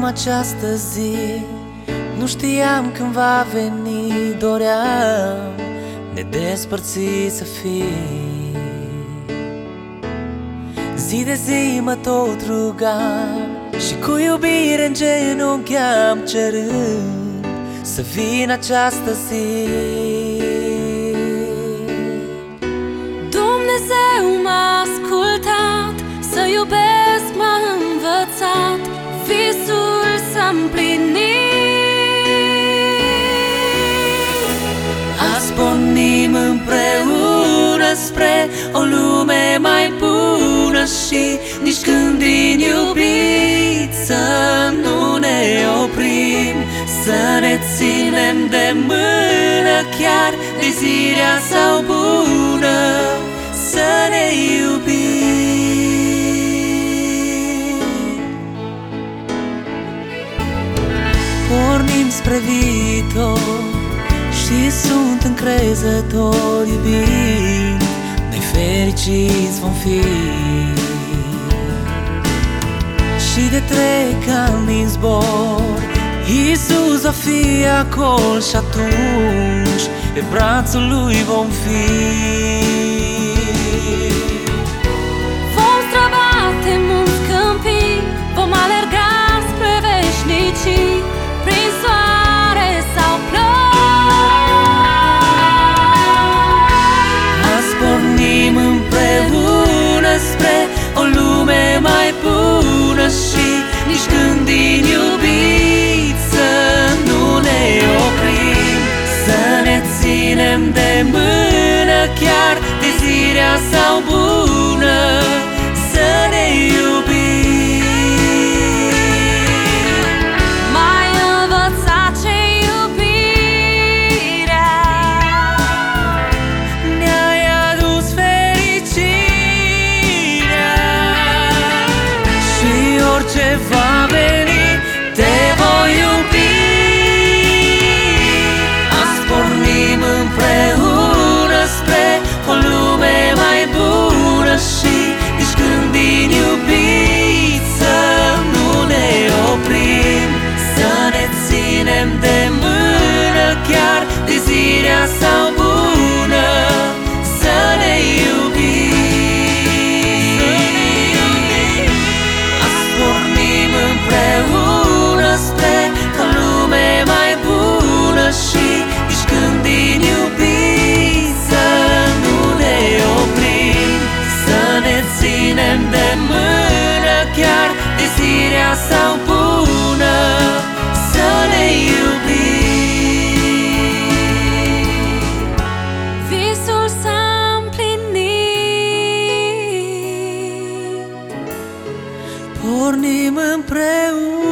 această zi, nu știam când va veni, doream nedespărțiți să fii. Zi de zi mă tot rugam și cu iubire în genunchi am cerând să vină această zi. Dumnezeu m-a ascultat, să iubesc m-a învățat, visul s-a împlinit. Azi pornim împreună spre o lume mai bună și nici când din iubit să nu ne oprim, să ne ținem de mână chiar de zi rea sau bună, să ne iubim. Pornim spre viitor și sunt încrezător, iubind, noi fericiți vom fi. Și de trec ani din zbor, Iisus va fi acolo și atunci pe brațul Lui vom fi. Vom străbate munți, câmpii, vom alerga spre veșnicii, prin soare sau ploi. Azi pornim împreună spre o lume mai bună și nici când din iubit să nu ne oprim, să ne ținem de mână chiar de zi rea sau bună, să ne iubim. M-ai învățat ce iubirea, Ne-ai adus fericirea și orice va veni te voi iubi. Azi pornim împreună spre o lume mai bună și nici când din iubit să nu ne oprim, să ne ținem de mână chiar de zi rea sau bună, să ne iubim. Azi pornim împreună spre o lume mai bună și nici când din iubit să nu ne oprim, să ne ținem de mână chiar de zi rea sau bună, să ne iubim. visul s-a împlinit. Pornim împreună